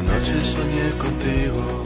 Anoche soñé contigo.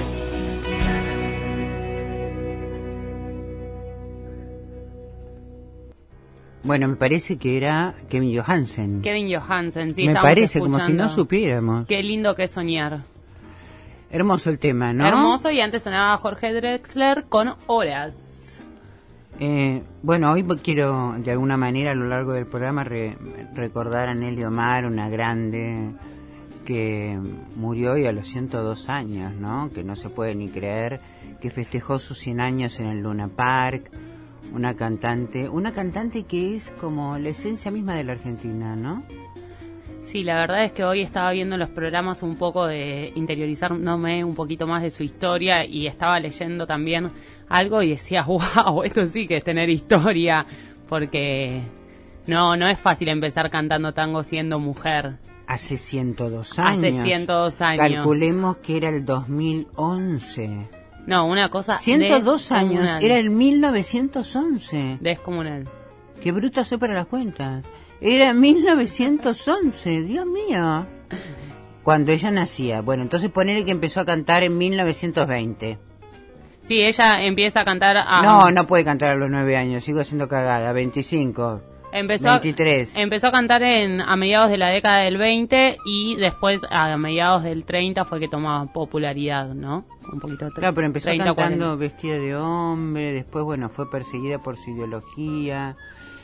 Bueno, me parece que era Kevin Johansen. Kevin Johansen, sí. Me parece, como si no supiéramos. Qué lindo que es soñar. Hermoso el tema, ¿no? Hermoso, y antes sonaba Jorge Drexler con Horas. Bueno, hoy quiero, de alguna manera, a lo largo del programa, recordar a Nelly Omar, una grande que murió hoy a los 102 años, ¿no? Que no se puede ni creer, que festejó sus 100 años en el Luna Park. Una cantante que es como la esencia misma de la Argentina, ¿no? Sí, la verdad es que hoy estaba viendo los programas un poco de interiorizándome un poquito más de su historia, y estaba leyendo también algo y decía, wow, esto sí que es tener historia, porque no es fácil empezar cantando tango siendo mujer. Hace 102 años. Hace 102 años. Calculemos que era el 2011. No, una cosa 102 años, era el 1911. Descomunal. Qué bruta soy para las cuentas. Era 1911, Dios mío. Cuando ella nacía. Bueno, entonces ponele que empezó a cantar en 1920. Sí, ella empieza a cantar a... No puede cantar a los 9 años, sigo haciendo cagada, 25. 23. Empezó a cantar a mediados de la década del 20, y después a mediados del 30 fue que tomaba popularidad, ¿no? Un poquito. Claro, pero empezó 30, cantando 40. Vestida de hombre, después, bueno, fue perseguida por su ideología,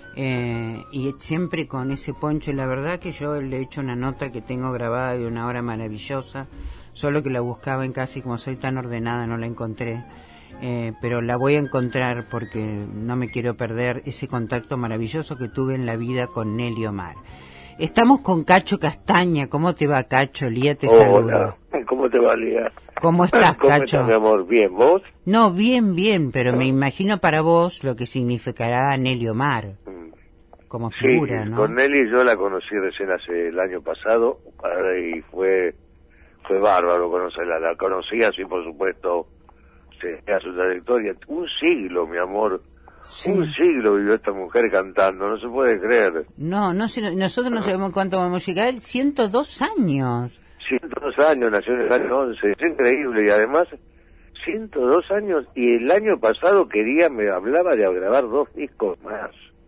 y siempre con ese poncho. La verdad que yo le he hecho una nota que tengo grabada de una hora maravillosa, solo que la buscaba en casa y como soy tan ordenada no la encontré. Pero la voy a encontrar porque no me quiero perder ese contacto maravilloso que tuve en la vida con Nelly Omar. Estamos con Cacho Castaña. ¿Cómo te va, Cacho? Lía te saluda. Hola, ¿cómo te va, Lía? ¿Cómo estás, ¿Cómo Cacho? estás, mi amor? ¿Bien, vos? No, bien, pero me imagino para vos lo que significará Nelly Omar como figura, sí, ¿no? Con Nelly yo la conocí recién hace el año pasado, y fue bárbaro conocerla. La conocí así, por supuesto, a su trayectoria. Un siglo, mi amor. Sí. Un siglo vivió esta mujer cantando, no se puede creer. Nosotros no sabemos cuánto vamos a llegar. 102 años. 102 años, nació en el año 11, es increíble. Y además, 102 años, y el año pasado me hablaba de grabar 2 discos más.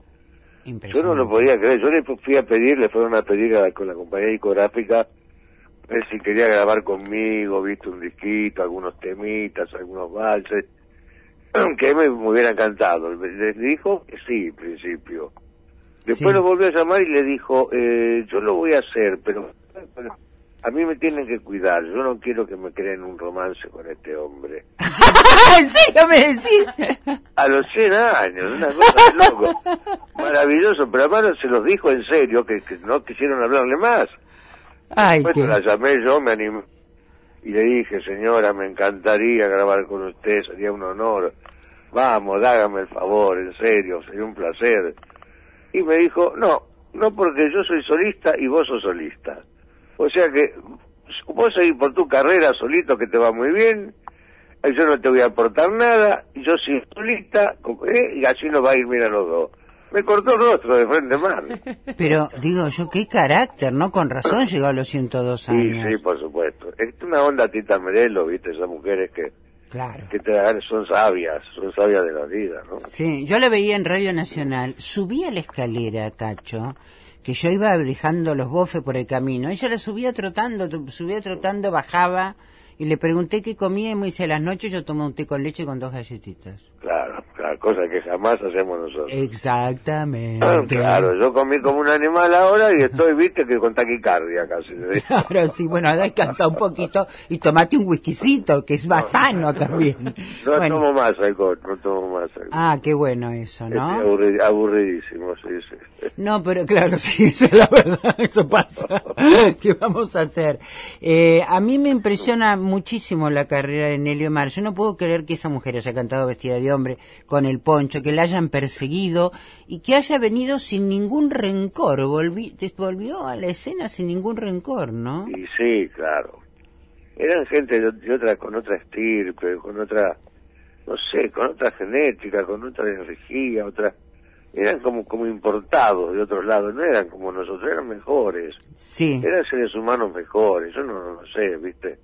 Yo no lo podía creer. Yo le fui a pedir, le fueron a pedir con la compañía discográfica, a ver si quería grabar conmigo, viste, un disquito, algunos temitas, algunos valses, que me hubiera encantado. Les dijo que sí, en principio. Después lo volvió a llamar y le dijo, yo lo voy a hacer, pero a mí me tienen que cuidar. Yo no quiero que me creen un romance con este hombre. ¿En serio me decís? A los 100 años, una cosa de loco. Maravilloso, pero además se los dijo en serio, que no quisieron hablarle más. Después la llamé yo, me animé, y le dije, señora, me encantaría grabar con usted, sería un honor. Vamos, hágame el favor, en serio, sería un placer. Y me dijo, no porque yo soy solista y vos sos solista. O sea que vos seguís por tu carrera solito, que te va muy bien, yo no te voy a aportar nada, y yo soy solista, y así nos va a ir bien a los dos. Me cortó el rostro de frente mal. Pero, digo yo, qué carácter, ¿no? Con razón llegó a los 102 años. Sí, por supuesto. Es una onda Tita Merelo, ¿viste? Esas mujeres que son sabias de la vida, ¿no? Sí, yo la veía en Radio Nacional, subía la escalera, Cacho, que yo iba dejando los bofes por el camino, ella la subía trotando, bajaba, y le pregunté qué comía, y me dice, a las noches yo tomo un té con leche con 2 galletitas. Claro, cosa que jamás hacemos nosotros. Exactamente. Claro, yo comí como un animal ahora y estoy, viste, que con taquicardia casi. Claro, sí, bueno, descansa un poquito y tomate un whiskycito, que es más sano también. No tomo más alcohol. Ah, qué bueno eso, ¿no? Aburridísimo, sí. No, pero claro, sí, esa es la verdad, eso pasa. ¿Qué vamos a hacer? A mí me impresiona muchísimo la carrera de Nelly Omar. Yo no puedo creer que esa mujer haya cantado vestida de hombre, con el poncho, que la hayan perseguido y que haya venido sin ningún rencor. Volvió a la escena sin ningún rencor, ¿no? Y sí, claro. Eran gente con otra estirpe, con otra, no sé, con otra genética, con otra energía, eran como importados de otros lados, no eran como nosotros, eran mejores. Sí. Eran seres humanos mejores, yo no sé, viste.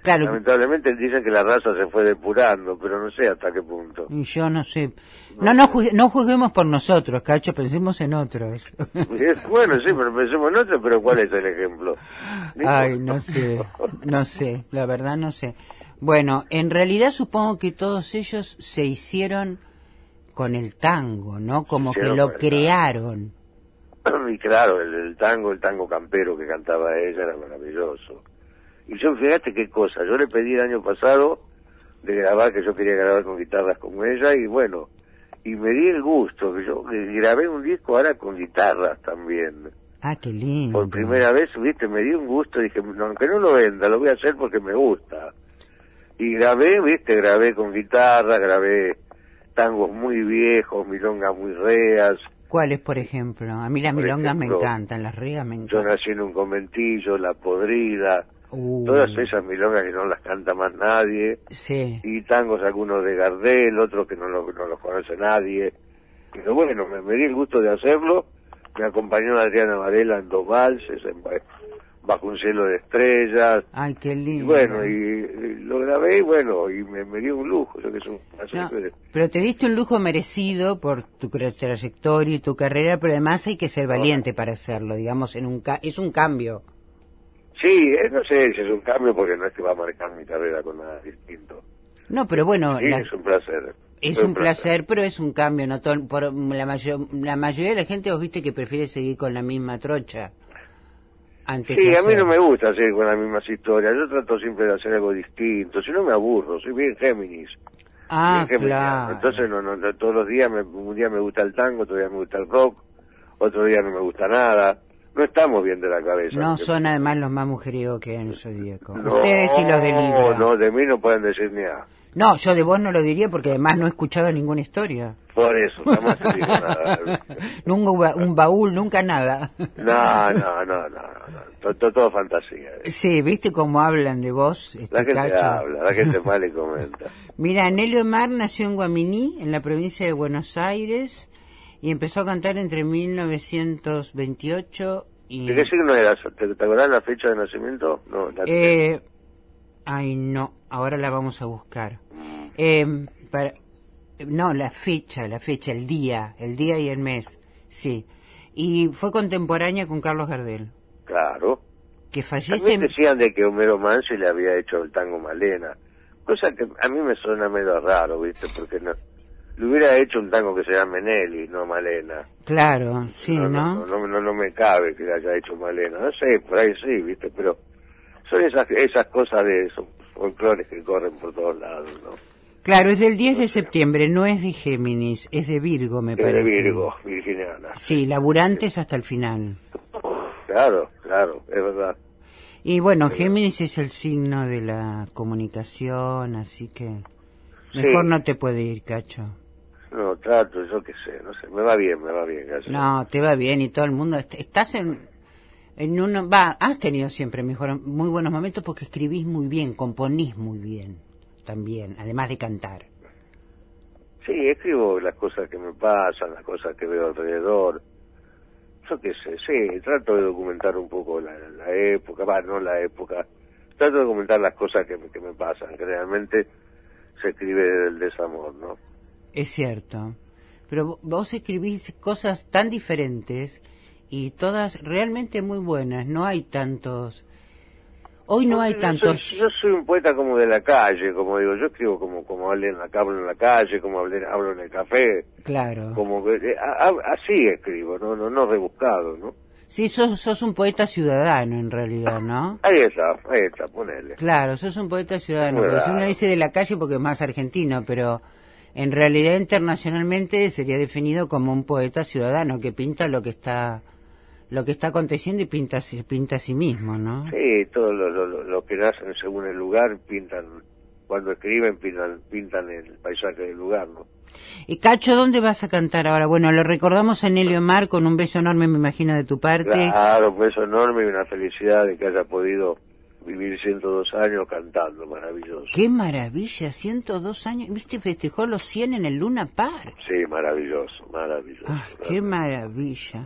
Claro. Lamentablemente dicen que la raza se fue depurando, pero no sé hasta qué punto. Yo no sé. No juzguemos por nosotros, Cacho, pensemos en otros. Bueno, sí, pero pensemos en otros, pero ¿cuál es el ejemplo? Ay, no sé, la verdad no sé. Bueno, en realidad supongo que todos ellos se hicieron con el tango, ¿no? Como que lo crearon. Y claro, el tango campero que cantaba ella era maravilloso. Y yo, fíjate qué cosa, yo le pedí el año pasado de grabar, que yo quería grabar con guitarras como ella, y bueno, y me di el gusto, que yo grabé un disco ahora con guitarras también. Ah, qué lindo. Por primera vez, viste, me di un gusto, dije, no, aunque no lo venda, lo voy a hacer porque me gusta. Y grabé con guitarra, grabé tangos muy viejos, milongas muy reas. ¿Cuáles, por ejemplo? A mí las milongas me encantan, las reas me encantan. Yo nací en un conventillo, La Podrida, todas esas milongas que no las canta más nadie. Sí. Y tangos algunos de Gardel, otros que no los conoce nadie. Pero bueno, me di el gusto de hacerlo. Me acompañó Adriana Varela en 2 valses, Bajo un cielo de estrellas. Ay, qué lindo. Y bueno, y lo grabé y bueno, y me dio un lujo. Yo que soy pero te diste un lujo merecido por tu trayectoria y tu carrera, pero además hay que ser valiente para hacerlo, digamos, es un cambio. Sí, no sé si es un cambio porque no es que va a marcar mi carrera con nada distinto. No, pero bueno... Sí, es un placer. Es un placer, pero es un cambio, ¿no? Por la mayoría de la gente, vos viste que prefiere seguir con la misma trocha. Sí, a mí no me gusta seguir con las mismas historias. Yo trato siempre de hacer algo distinto. Si no me aburro, soy bien Géminis. Ah, claro. Entonces no, todos los días, un día me gusta el tango, otro día me gusta el rock, otro día no me gusta nada. No estamos bien de la cabeza. No son además los más mujeriegos que hay en el Zodíaco. Ustedes y los de Libra. No, de mí no pueden decir ni nada. No, yo de vos no lo diría porque además no he escuchado ninguna historia. Por eso, jamás te digo nada. Nunca un baúl, nunca nada. No. Todo fantasía. Sí, ¿viste cómo hablan de vos? La gente Cacho? habla, la gente mal y comenta. Mira, Nelio Mar nació en Guaminí, en la provincia de Buenos Aires, y empezó a cantar entre 1928 y... ¿De qué signo eras? ¿Te acordás la fecha de nacimiento? No, Ay, no, ahora la vamos a buscar. No, la fecha, el día y el mes, sí. Y fue contemporánea con Carlos Gardel. Claro. Que fallece... También decían de que Homero Mansi le había hecho el tango Malena, cosa que a mí me suena medio raro, ¿viste? Porque no le hubiera hecho un tango que se llama Menelli, no Malena. Claro, sí, ¿no? No me cabe que le haya hecho Malena, no sé, por ahí sí, ¿viste? Pero son esas cosas de esos folclores que corren por todos lados, ¿no? Claro, es del 10 de septiembre, no es de Géminis, es de Virgo, me parece. Es de Virgo, virginiana. Sí, laburantes hasta el final. Claro, es verdad. Y bueno, Géminis es el signo de la comunicación, así que mejor no te puede ir, Cacho. No, trato, yo qué sé, no sé, me va bien, Cacho. No, te va bien y todo el mundo... Estás en uno... has tenido siempre muy buenos momentos porque escribís muy bien, componís muy bien también, además de cantar. Sí, escribo las cosas que me pasan, las cosas que veo alrededor. Yo qué sé, sí, trato de documentar un poco la época, trato de documentar las cosas que me pasan, que realmente se escribe del desamor, ¿no? Es cierto, pero vos escribís cosas tan diferentes y todas realmente muy buenas, no hay tantos... Hoy no hay tantos... Yo soy un poeta como de la calle, como digo, yo escribo como hablo en la calle, como hablo en el café. Claro. Como así escribo, no rebuscado, ¿no? Sí, sos un poeta ciudadano en realidad, ¿no? Ahí está, ponele. Claro, sos un poeta ciudadano, porque si uno dice de la calle porque es más argentino, pero en realidad internacionalmente sería definido como un poeta ciudadano que pinta lo que está aconteciendo y pinta a sí mismo, ¿no? Sí, todos los que nacen según el lugar cuando escriben pintan el paisaje del lugar, ¿no? Y Cacho, ¿dónde vas a cantar ahora? Bueno, lo recordamos a Nelio Mar con un beso enorme, me imagino, de tu parte. Claro, un beso enorme y una felicidad de que haya podido vivir 102 años cantando, maravilloso. ¡Qué maravilla! 102 años, ¿viste? Festejó los 100 en el Luna Park. Sí, maravilloso. ¡Qué maravilla!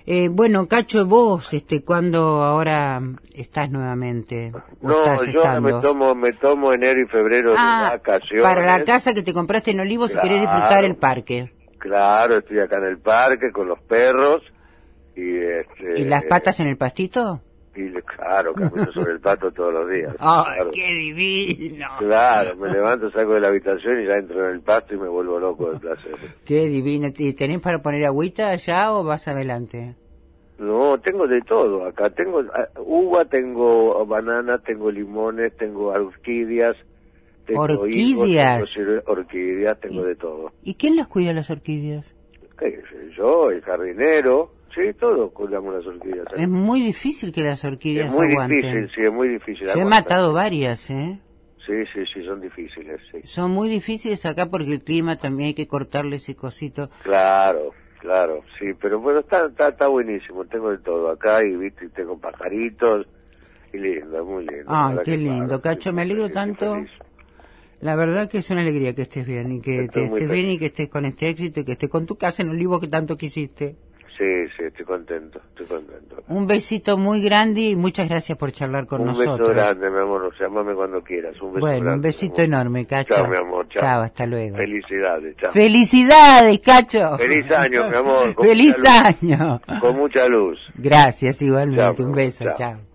Bueno, Cacho, vos, ¿cuándo ahora estás nuevamente? No, yo me tomo enero y febrero de vacaciones. Para la casa que te compraste en Olivos, claro, si querés disfrutar el parque. Claro, estoy acá en el parque con los perros. ¿Y las patas en el pastito? Y claro, camino sobre el pasto todos los días. ¡Ay, claro. qué divino! Claro, me levanto, salgo de la habitación y ya entro en el pasto y me vuelvo loco del placer. ¡Qué divino! ¿Y tenés para poner agüita allá o vas adelante? No, tengo de todo acá. Tengo uva, tengo banana, tengo limones, tengo orquídeas. Tengo ¿Orquídeas? Higos, orquídeas, tengo de todo. ¿Y quién las cuida las orquídeas? ¿Qué sé yo? El jardinero. Sí, todos cuidamos las orquídeas. Es muy difícil que las orquídeas aguanten. Es muy difícil, sí, es muy difícil. Yo he matado varias, ¿eh? Sí, son difíciles, sí. Son muy difíciles acá porque el clima también hay que cortarle ese cosito. Claro, sí, pero bueno, está buenísimo, tengo de todo acá y viste, tengo pajaritos y lindo, muy lindo. Ay, qué lindo, Cacho, me alegro tanto. Feliz. La verdad que es una alegría que estés bien y que estés bien y que estés con este éxito y que estés con tu casa en Olivos que tanto quisiste. Sí, estoy contento. Un besito muy grande y muchas gracias por charlar con nosotros. Un beso grande, mi amor, llámame cuando quieras. Un beso grande, un besito enorme, Cacho. Chao, mi amor, chao. Chao, hasta luego. Felicidades, chao. ¡Felicidades, Cacho! ¡Feliz año, mi amor! ¡Feliz año! Con mucha luz. Gracias, igualmente. Chao, un beso, chao. chao.